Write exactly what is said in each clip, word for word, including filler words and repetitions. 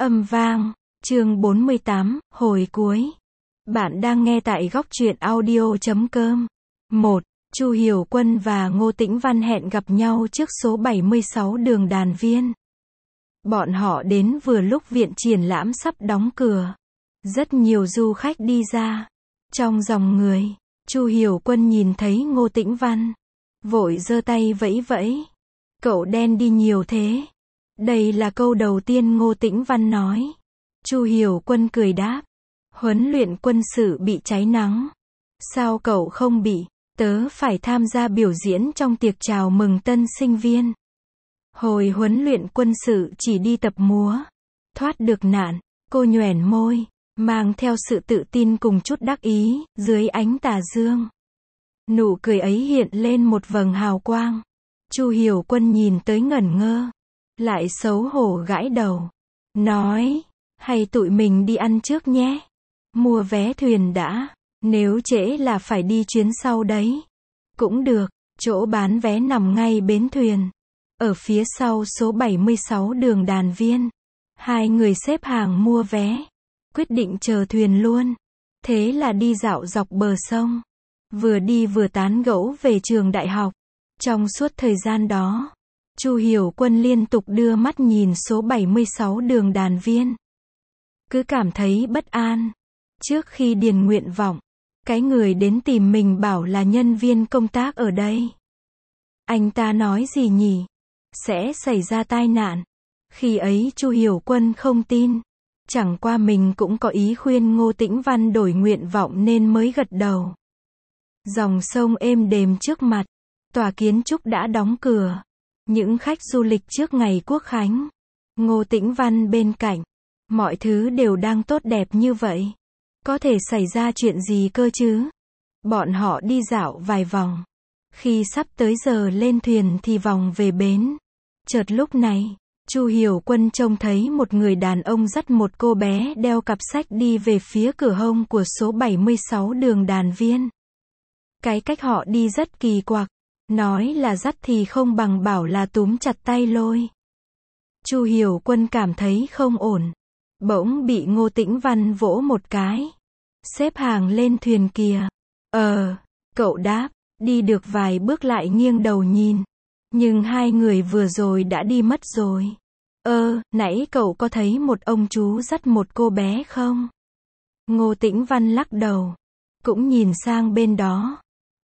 Âm vang, chương bốn mươi tám, hồi cuối. Bạn đang nghe tại góc truyện audio chấm com. một. Chu Hiểu Quân và Ngô Tĩnh Văn hẹn gặp nhau trước số bảy mươi sáu đường Đàn Viên. Bọn họ đến vừa lúc viện triển lãm sắp đóng cửa. Rất nhiều du khách đi ra. Trong dòng người, Chu Hiểu Quân nhìn thấy Ngô Tĩnh Văn. Vội giơ tay vẫy vẫy. Cậu đen đi nhiều thế. Đây là câu đầu tiên Ngô Tĩnh Văn nói. Chu Hiểu Quân cười đáp. Huấn luyện quân sự bị cháy nắng. Sao cậu không bị? Tớ phải tham gia biểu diễn trong tiệc chào mừng tân sinh viên. Hồi huấn luyện quân sự chỉ đi tập múa. Thoát được nạn, cô nhoẻn môi, mang theo sự tự tin cùng chút đắc ý, dưới ánh tà dương. Nụ cười ấy hiện lên một vầng hào quang. Chu Hiểu Quân nhìn tới ngẩn ngơ. Lại xấu hổ gãi đầu. Nói, hay tụi mình đi ăn trước nhé. Mua vé thuyền đã. Nếu trễ là phải đi chuyến sau đấy. Cũng được, chỗ bán vé nằm ngay bến thuyền. Ở phía sau số bảy mươi sáu đường Đàn Viên. Hai người xếp hàng mua vé. Quyết định chờ thuyền luôn. Thế là đi dạo dọc bờ sông. Vừa đi vừa tán gẫu về trường đại học. Trong suốt thời gian đó, Chu Hiểu Quân liên tục đưa mắt nhìn số bảy mươi sáu đường Đàn Viên. Cứ cảm thấy bất an. Trước khi điền nguyện vọng, cái người đến tìm mình bảo là nhân viên công tác ở đây. Anh ta nói gì nhỉ? Sẽ xảy ra tai nạn. Khi ấy Chu Hiểu Quân không tin. Chẳng qua mình cũng có ý khuyên Ngô Tĩnh Văn đổi nguyện vọng nên mới gật đầu. Dòng sông êm đềm trước mặt. Tòa kiến trúc đã đóng cửa. Những khách du lịch trước ngày Quốc khánh. Ngô Tĩnh Văn bên cạnh. Mọi thứ đều đang tốt đẹp như vậy. Có thể xảy ra chuyện gì cơ chứ? Bọn họ đi dạo vài vòng. Khi sắp tới giờ lên thuyền thì vòng về bến. Chợt lúc này, Chu Hiểu Quân trông thấy một người đàn ông dắt một cô bé đeo cặp sách đi về phía cửa hông của số bảy mươi sáu đường Đàn Viên. Cái cách họ đi rất kỳ quặc. Nói là dắt thì không bằng bảo là túm chặt tay lôi. Chu Hiểu Quân cảm thấy không ổn. Bỗng bị Ngô Tĩnh Văn vỗ một cái. Xếp hàng lên thuyền kìa. Ờ, cậu đáp, đi được vài bước lại nghiêng đầu nhìn. Nhưng hai người vừa rồi đã đi mất rồi. Ơ, nãy cậu có thấy một ông chú dắt một cô bé không? Ngô Tĩnh Văn lắc đầu. Cũng nhìn sang bên đó.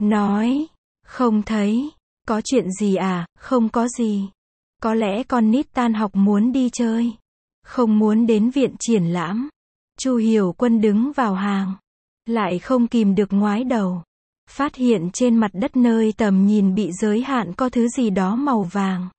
Nói, không thấy. Có chuyện gì à? Không có gì. Có lẽ con nít tan học muốn đi chơi. Không muốn đến viện triển lãm. Chu Hiểu Quân đứng vào hàng. Lại không kìm được ngoái đầu. Phát hiện trên mặt đất nơi tầm nhìn bị giới hạn có thứ gì đó màu vàng.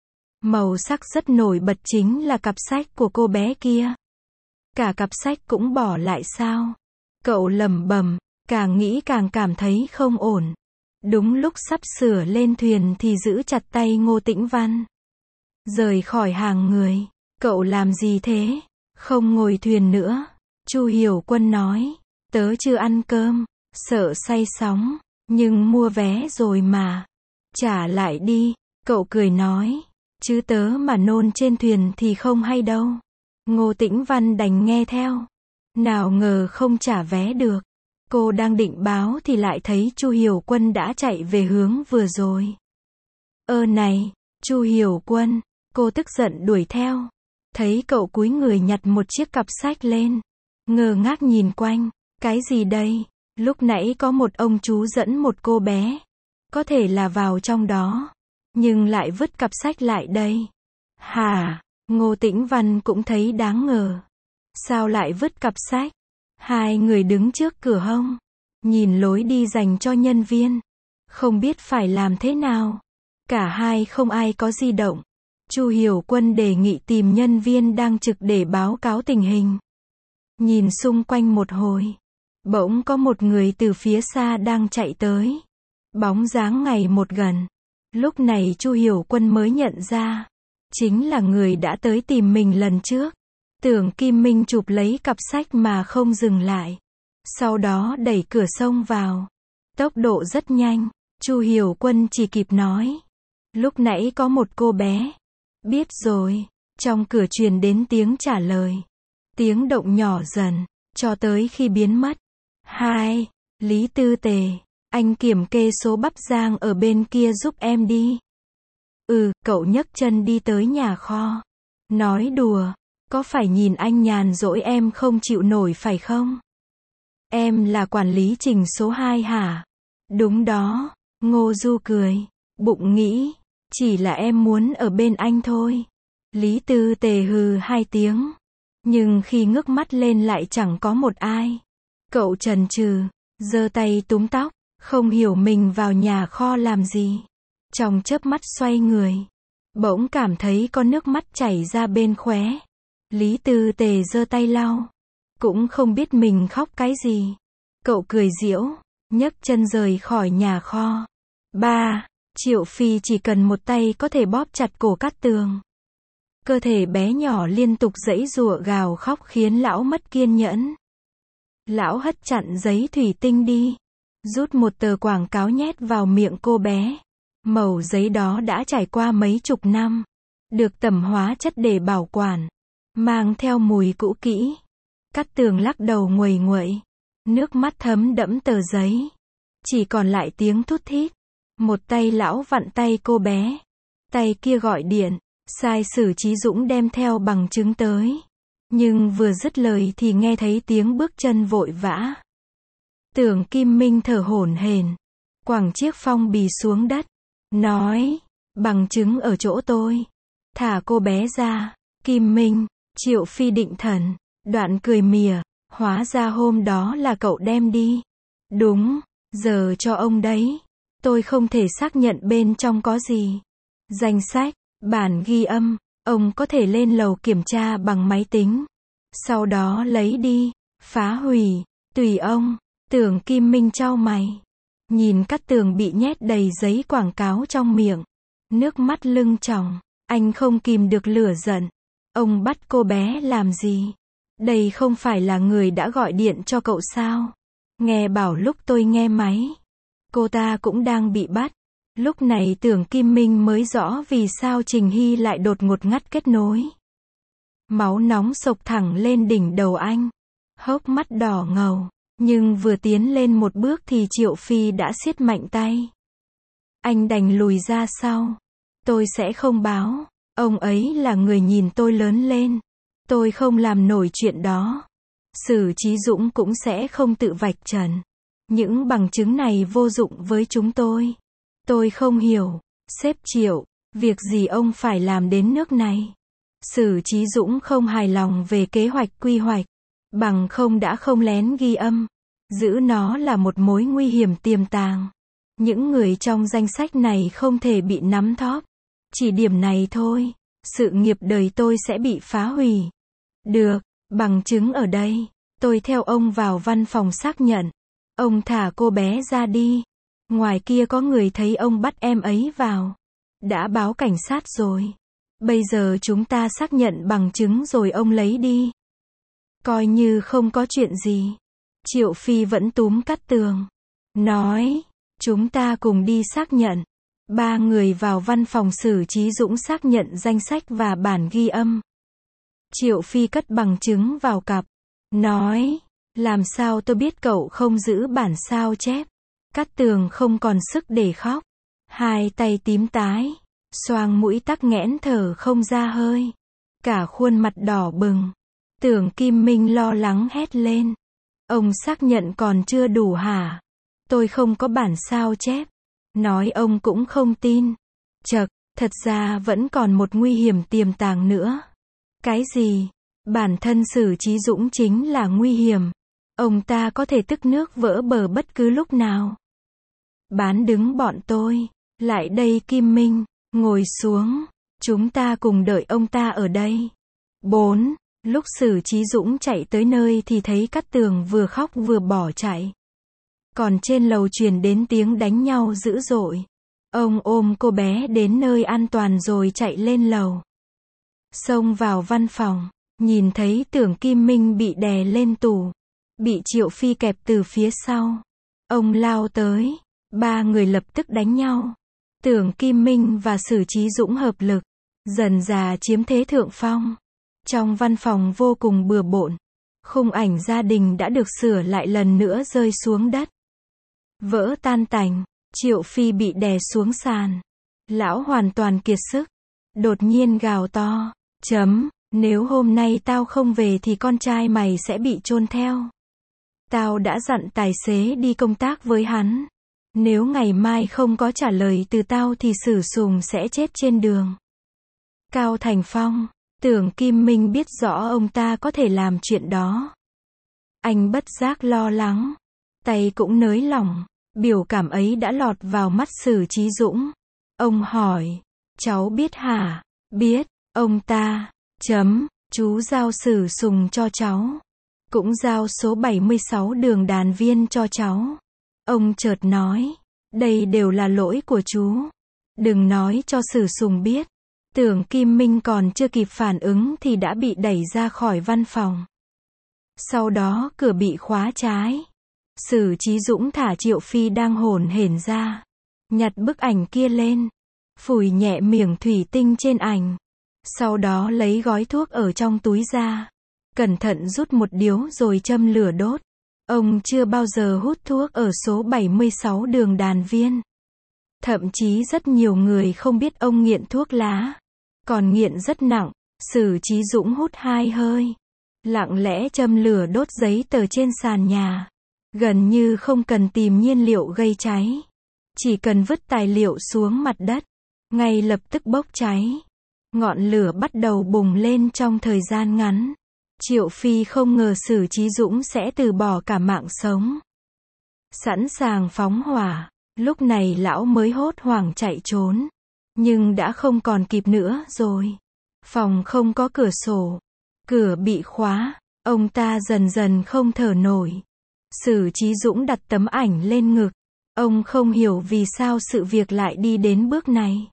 Màu sắc rất nổi bật chính là cặp sách của cô bé kia. Cả cặp sách cũng bỏ lại sao? Cậu lẩm bẩm, càng nghĩ càng cảm thấy không ổn. Đúng lúc sắp sửa lên thuyền thì giữ chặt tay Ngô Tĩnh Văn. Rời khỏi hàng người. Cậu làm gì thế? Không ngồi thuyền nữa. Chu Hiểu Quân nói. Tớ chưa ăn cơm. Sợ say sóng. Nhưng mua vé rồi mà. Trả lại đi. Cậu cười nói. Chứ tớ mà nôn trên thuyền thì không hay đâu. Ngô Tĩnh Văn đành nghe theo. Nào ngờ không trả vé được. Cô đang định báo thì lại thấy Chu Hiểu Quân đã chạy về hướng vừa rồi. Ơ này, Chu Hiểu Quân. Cô tức giận đuổi theo. Thấy cậu cúi người nhặt một chiếc cặp sách lên. Ngơ ngác nhìn quanh. Cái gì đây? Lúc nãy có một ông chú dẫn một cô bé. Có thể là vào trong đó. Nhưng lại vứt cặp sách lại đây. Hả? Ngô Tĩnh Văn cũng thấy đáng ngờ. Sao lại vứt cặp sách? Hai người đứng trước cửa hông. Nhìn lối đi dành cho nhân viên. Không biết phải làm thế nào. Cả hai không ai có di động. Chu Hiểu Quân đề nghị tìm nhân viên đang trực để báo cáo tình hình. Nhìn xung quanh một hồi. Bỗng có một người từ phía xa đang chạy tới. Bóng dáng ngày một gần. Lúc này Chu Hiểu Quân mới nhận ra. Chính là người đã tới tìm mình lần trước. Tưởng Kim Minh chụp lấy cặp sách mà không dừng lại. Sau đó đẩy cửa xông vào. Tốc độ rất nhanh. Chu Hiểu Quân chỉ kịp nói. Lúc nãy có một cô bé. Biết rồi. Trong cửa truyền đến tiếng trả lời. Tiếng động nhỏ dần, cho tới khi biến mất. Hai, Lý Tư Tề, anh kiểm kê số bắp rang ở bên kia giúp em đi. Ừ, cậu nhấc chân đi tới nhà kho. Nói đùa, có phải nhìn anh nhàn rỗi em không chịu nổi phải không? Em là quản lý trình số hai hả? Đúng đó, Ngô Du cười, bụng nghĩ, chỉ là em muốn ở bên anh thôi. Lý Tư Tề hừ hai tiếng, nhưng khi ngước mắt lên lại chẳng có một ai. Cậu chần chừ, giơ tay túm tóc, không hiểu mình vào nhà kho làm gì. Trong chớp mắt xoay người, bỗng cảm thấy có nước mắt chảy ra bên khóe. Lý Tư Tề giơ tay lau, cũng không biết mình khóc cái gì. Cậu cười giễu, nhấc chân rời khỏi nhà kho. Ba, Triệu Phi chỉ cần một tay có thể bóp chặt cổ Cát Tường. Cơ thể bé nhỏ liên tục giãy giụa gào khóc khiến lão mất kiên nhẫn. Lão hất chặn giấy thủy tinh đi, rút một tờ quảng cáo nhét vào miệng cô bé. Mẩu giấy đó đã trải qua mấy chục năm, được tẩm hóa chất để bảo quản, mang theo mùi cũ kỹ. Cát Tường lắc đầu nguầy nguậy, nước mắt thấm đẫm tờ giấy, chỉ còn lại tiếng thút thít. Một tay lão vặn tay cô bé, tay kia gọi điện, sai Sử Chí Dũng đem theo bằng chứng tới. Nhưng vừa dứt lời thì nghe thấy tiếng bước chân vội vã. Tưởng Kim Minh thở hổn hển, quẳng chiếc phong bì xuống đất, nói, bằng chứng ở chỗ tôi, thả cô bé ra. Kim Minh, Triệu Phi định thần, đoạn cười mỉa, hóa ra hôm đó là cậu đem đi. Đúng, giờ cho ông đấy, tôi không thể xác nhận bên trong có gì. Danh sách, bản ghi âm, ông có thể lên lầu kiểm tra bằng máy tính. Sau đó lấy đi, phá hủy, tùy ông. Tưởng Kim Minh chau mày, nhìn Cát Tường bị nhét đầy giấy quảng cáo trong miệng, nước mắt lưng tròng, anh không kìm được lửa giận. Ông bắt cô bé làm gì? Đây không phải là người đã gọi điện cho cậu sao? Nghe bảo lúc tôi nghe máy, cô ta cũng đang bị bắt. Lúc này Tưởng Kim Minh mới rõ vì sao Trình Hy lại đột ngột ngắt kết nối. Máu nóng sộc thẳng lên đỉnh đầu anh, hốc mắt đỏ ngầu. Nhưng vừa tiến lên một bước thì Triệu Phi đã siết mạnh tay. Anh đành lùi ra sau. Tôi sẽ không báo. Ông ấy là người nhìn tôi lớn lên. Tôi không làm nổi chuyện đó. Sử Chí Dũng cũng sẽ không tự vạch trần. Những bằng chứng này vô dụng với chúng tôi. Tôi không hiểu. Sếp Triệu, việc gì ông phải làm đến nước này? Sử Chí Dũng không hài lòng về kế hoạch quy hoạch. Bằng không đã không lén ghi âm. Giữ nó là một mối nguy hiểm tiềm tàng. Những người trong danh sách này không thể bị nắm thóp. Chỉ điểm này thôi, sự nghiệp đời tôi sẽ bị phá hủy. Được, bằng chứng ở đây. Tôi theo ông vào văn phòng xác nhận. Ông thả cô bé ra đi. Ngoài kia có người thấy ông bắt em ấy vào. Đã báo cảnh sát rồi. Bây giờ chúng ta xác nhận bằng chứng rồi ông lấy đi. Coi như không có chuyện gì. Triệu Phi vẫn túm Cát Tường, nói, chúng ta cùng đi xác nhận. Ba người vào văn phòng Sử Chí Dũng xác nhận danh sách và bản ghi âm. Triệu Phi cất bằng chứng vào cặp, nói, làm sao tôi biết cậu không giữ bản sao chép. Cát Tường không còn sức để khóc, hai tay tím tái, xoang mũi tắc nghẽn thở không ra hơi, cả khuôn mặt đỏ bừng. Tưởng Kim Minh lo lắng hét lên, ông xác nhận còn chưa đủ hả? Tôi không có bản sao chép. Nói ông cũng không tin. Chậc, thật ra vẫn còn một nguy hiểm tiềm tàng nữa. Cái gì? Bản thân Sử Chí Dũng chính là nguy hiểm. Ông ta có thể tức nước vỡ bờ bất cứ lúc nào. Bán đứng bọn tôi. Lại đây Kim Minh, ngồi xuống. Chúng ta cùng đợi ông ta ở đây. Bốn. Lúc Sử Chí Dũng chạy tới nơi thì thấy Cát Tường vừa khóc vừa bỏ chạy. Còn trên lầu truyền đến tiếng đánh nhau dữ dội. Ông ôm cô bé đến nơi an toàn rồi chạy lên lầu. Xông vào văn phòng, nhìn thấy Tưởng Kim Minh bị đè lên tủ, bị Triệu Phi kẹp từ phía sau. Ông lao tới, ba người lập tức đánh nhau. Tưởng Kim Minh và Sử Chí Dũng hợp lực, dần dà chiếm thế thượng phong. Trong văn phòng vô cùng bừa bộn. Khung ảnh gia đình đã được sửa lại lần nữa rơi xuống đất. Vỡ tan tành, Triệu Phi bị đè xuống sàn. Lão hoàn toàn kiệt sức. Đột nhiên gào to, chấm, nếu hôm nay tao không về thì con trai mày sẽ bị chôn theo. Tao đã dặn tài xế đi công tác với hắn. Nếu ngày mai không có trả lời từ tao thì Sử Sùng sẽ chết trên đường. Cao Thành Phong, Tưởng Kim Minh biết rõ ông ta có thể làm chuyện đó. Anh bất giác lo lắng. Tay cũng nới lỏng. Biểu cảm ấy đã lọt vào mắt Sử Chí Dũng. Ông hỏi, cháu biết hả? Biết, ông ta, chấm, chú giao Sử Sùng cho cháu. Cũng giao số bảy mươi sáu đường đàn viên cho cháu. Ông chợt nói, đây đều là lỗi của chú. Đừng nói cho Sử Sùng biết. Tưởng Kim Minh còn chưa kịp phản ứng thì đã bị đẩy ra khỏi văn phòng. Sau đó cửa bị khóa trái. Sử Chí Dũng thả Triệu Phi đang hổn hển ra. Nhặt bức ảnh kia lên. Phủi nhẹ miếng thủy tinh trên ảnh. Sau đó lấy gói thuốc ở trong túi ra. Cẩn thận rút một điếu rồi châm lửa đốt. Ông chưa bao giờ hút thuốc ở số bảy mươi sáu đường đàn viên. Thậm chí rất nhiều người không biết ông nghiện thuốc lá. Còn nghiện rất nặng. Sử Chí Dũng hút hai hơi. Lặng lẽ châm lửa đốt giấy tờ trên sàn nhà. Gần như không cần tìm nhiên liệu gây cháy. Chỉ cần vứt tài liệu xuống mặt đất. Ngay lập tức bốc cháy. Ngọn lửa bắt đầu bùng lên trong thời gian ngắn. Triệu Phi không ngờ Sử Chí Dũng sẽ từ bỏ cả mạng sống. Sẵn sàng phóng hỏa. Lúc này lão mới hốt hoảng chạy trốn. Nhưng đã không còn kịp nữa rồi. Phòng không có cửa sổ. Cửa bị khóa. Ông ta dần dần không thở nổi. Sử Chí Dũng đặt tấm ảnh lên ngực. Ông không hiểu vì sao sự việc lại đi đến bước này.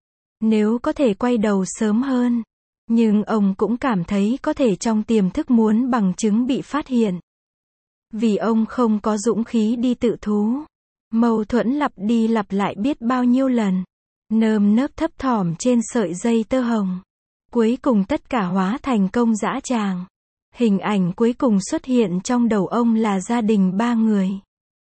Nếu có thể quay đầu sớm hơn. Nhưng ông cũng cảm thấy có thể trong tiềm thức muốn bằng chứng bị phát hiện. Vì ông không có dũng khí đi tự thú. Mâu thuẫn lặp đi lặp lại biết bao nhiêu lần. Nơm nớp thấp thỏm trên sợi dây tơ hồng. Cuối cùng tất cả hóa thành công dã tràng. Hình ảnh cuối cùng xuất hiện trong đầu ông là gia đình ba người.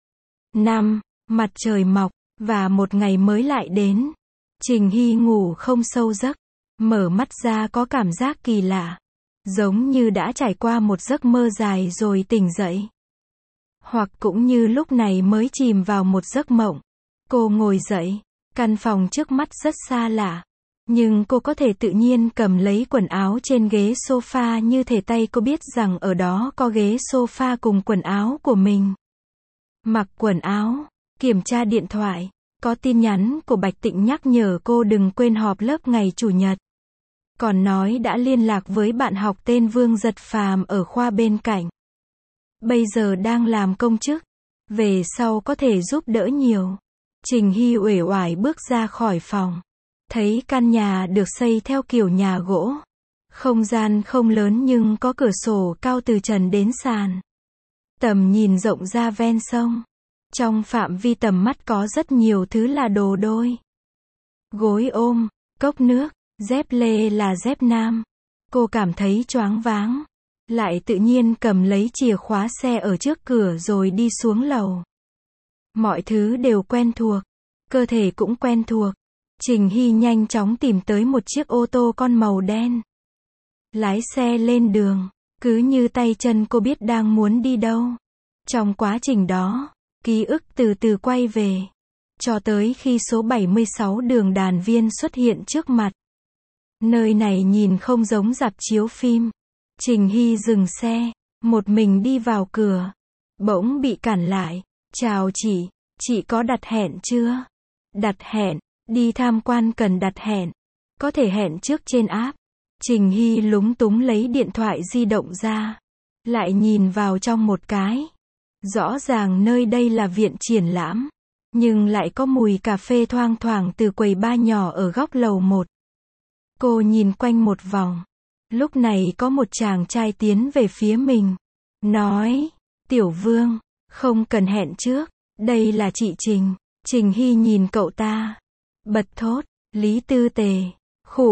Năm, mặt trời mọc, và một ngày mới lại đến. Trình Hy ngủ không sâu giấc. Mở mắt ra có cảm giác kỳ lạ. Giống như đã trải qua một giấc mơ dài rồi tỉnh dậy. Hoặc cũng như lúc này mới chìm vào một giấc mộng. Cô ngồi dậy. Căn phòng trước mắt rất xa lạ. Nhưng cô có thể tự nhiên cầm lấy quần áo trên ghế sofa như thể tay cô biết rằng ở đó có ghế sofa cùng quần áo của mình. Mặc quần áo. Kiểm tra điện thoại. Có tin nhắn của Bạch Tịnh nhắc nhở cô đừng quên họp lớp ngày Chủ nhật. Còn nói đã liên lạc với bạn học tên Vương Giật Phàm ở khoa bên cạnh. Bây giờ đang làm công chức. Về sau có thể giúp đỡ nhiều. Trình Hy uể oải bước ra khỏi phòng. Thấy căn nhà được xây theo kiểu nhà gỗ. Không gian không lớn nhưng có cửa sổ cao từ trần đến sàn. Tầm nhìn rộng ra ven sông. Trong phạm vi tầm mắt có rất nhiều thứ là đồ đôi. Gối ôm, cốc nước, dép lê là dép nam. Cô cảm thấy choáng váng. Lại tự nhiên cầm lấy chìa khóa xe ở trước cửa rồi đi xuống lầu. Mọi thứ đều quen thuộc. Cơ thể cũng quen thuộc. Trình Hy nhanh chóng tìm tới một chiếc ô tô con màu đen. Lái xe lên đường. Cứ như tay chân cô biết đang muốn đi đâu. Trong quá trình đó, ký ức từ từ quay về. Cho tới khi số bảy mươi sáu đường đàn viên xuất hiện trước mặt. Nơi này nhìn không giống rạp chiếu phim. Trình Hy dừng xe. Một mình đi vào cửa. Bỗng bị cản lại. Chào chị. Chị có đặt hẹn chưa? Đặt hẹn. Đi tham quan cần đặt hẹn. Có thể hẹn trước trên app. Trình Hy lúng túng lấy điện thoại di động ra. Lại nhìn vào trong một cái. Rõ ràng nơi đây là viện triển lãm. Nhưng lại có mùi cà phê thoang thoảng từ quầy bar nhỏ ở góc lầu một. Cô nhìn quanh một vòng. Lúc này có một chàng trai tiến về phía mình. Nói, Tiểu Vương, không cần hẹn trước. Đây là chị Trình. Trình Hy nhìn cậu ta. Bật thốt, Lý Tư Tề. Khụ,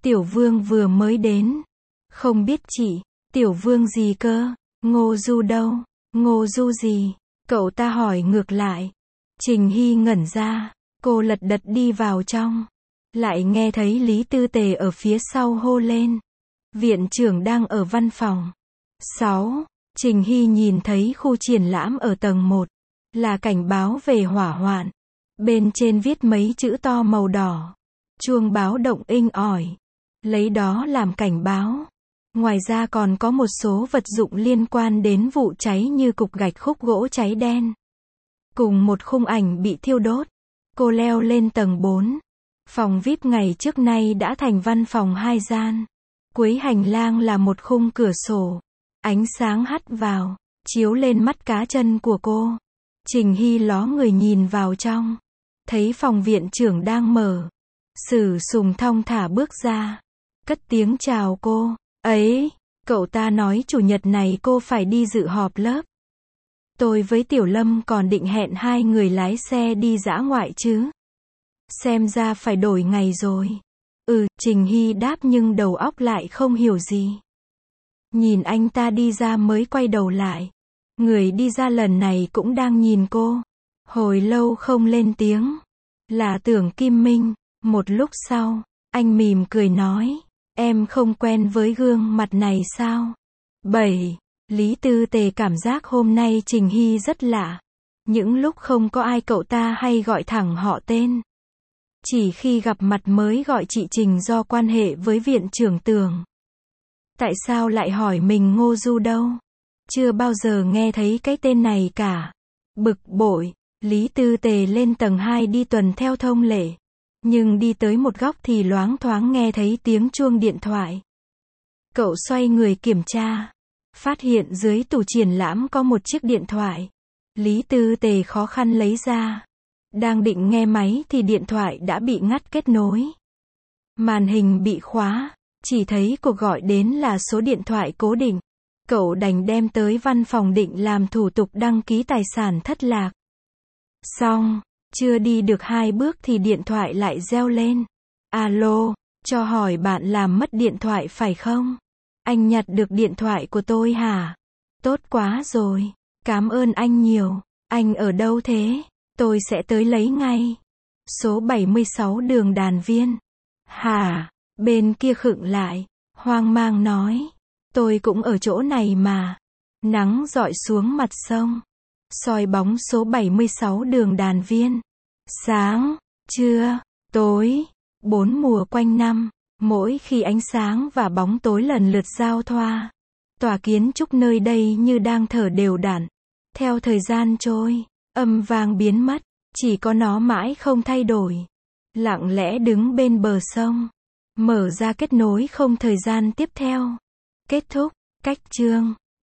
Tiểu Vương vừa mới đến. Không biết chị, Tiểu Vương gì cơ? Ngô Du đâu? Ngô Du gì? Cậu ta hỏi ngược lại. Trình Hy ngẩn ra, cô lật đật đi vào trong. Lại nghe thấy Lý Tư Tề ở phía sau hô lên. Viện trưởng đang ở văn phòng. sáu. Trình Hy nhìn thấy khu triển lãm ở tầng một. Là cảnh báo về hỏa hoạn. Bên trên viết mấy chữ to màu đỏ. Chuông báo động inh ỏi. Lấy đó làm cảnh báo. Ngoài ra còn có một số vật dụng liên quan đến vụ cháy như cục gạch khúc gỗ cháy đen. Cùng một khung ảnh bị thiêu đốt. Cô leo lên tầng bốn. Phòng vi ai pi ngày trước nay đã thành văn phòng hai gian. Cuối hành lang là một khung cửa sổ. Ánh sáng hắt vào, chiếu lên mắt cá chân của cô. Trình Hy ló người nhìn vào trong. Thấy phòng viện trưởng đang mở. Sử Sùng thong thả bước ra. Cất tiếng chào cô. Ấy, cậu ta nói chủ nhật này cô phải đi dự họp lớp. Tôi với Tiểu Lâm còn định hẹn hai người lái xe đi dã ngoại chứ. Xem ra phải đổi ngày rồi. Ừ, Trình Hy đáp nhưng đầu óc lại không hiểu gì. Nhìn anh ta đi ra mới quay đầu lại. Người đi ra lần này cũng đang nhìn cô. Hồi lâu không lên tiếng. Là Tưởng Kim Minh. Một lúc sau, anh mỉm cười nói. Em không quen với gương mặt này sao? bảy. Lý Tư Tề cảm giác hôm nay Trình Hy rất lạ. Những lúc không có ai cậu ta hay gọi thẳng họ tên. Chỉ khi gặp mặt mới gọi chị Trình do quan hệ với viện trưởng Tưởng. Tại sao lại hỏi mình Ngô Du đâu? Chưa bao giờ nghe thấy cái tên này cả. Bực bội, Lý Tư Tề lên tầng hai đi tuần theo thông lệ. Nhưng đi tới một góc thì loáng thoáng nghe thấy tiếng chuông điện thoại. Cậu xoay người kiểm tra. Phát hiện dưới tủ triển lãm có một chiếc điện thoại. Lý Tư Tề khó khăn lấy ra. Đang định nghe máy thì điện thoại đã bị ngắt kết nối. Màn hình bị khóa. Chỉ thấy cuộc gọi đến là số điện thoại cố định. Cậu đành đem tới văn phòng định làm thủ tục đăng ký tài sản thất lạc. Xong, chưa đi được hai bước thì điện thoại lại reo lên. Alo, cho hỏi bạn làm mất điện thoại phải không? Anh nhặt được điện thoại của tôi hả? Tốt quá rồi. Cảm ơn anh nhiều. Anh ở đâu thế? Tôi sẽ tới lấy ngay. Số bảy mươi sáu đường Đàn Viên. Hả? Bên kia khựng lại. Hoang mang nói. Tôi cũng ở chỗ này mà. Nắng rọi xuống mặt sông. Soi bóng số bảy mươi sáu đường Đàn Viên. Sáng, trưa, tối, bốn mùa quanh năm. Mỗi khi ánh sáng và bóng tối lần lượt giao thoa. Tòa kiến trúc nơi đây như đang thở đều đặn. Theo thời gian trôi, âm vang biến mất. Chỉ có nó mãi không thay đổi. Lặng lẽ đứng bên bờ sông. Mở ra kết nối không thời gian tiếp theo. Kết thúc, cách chương.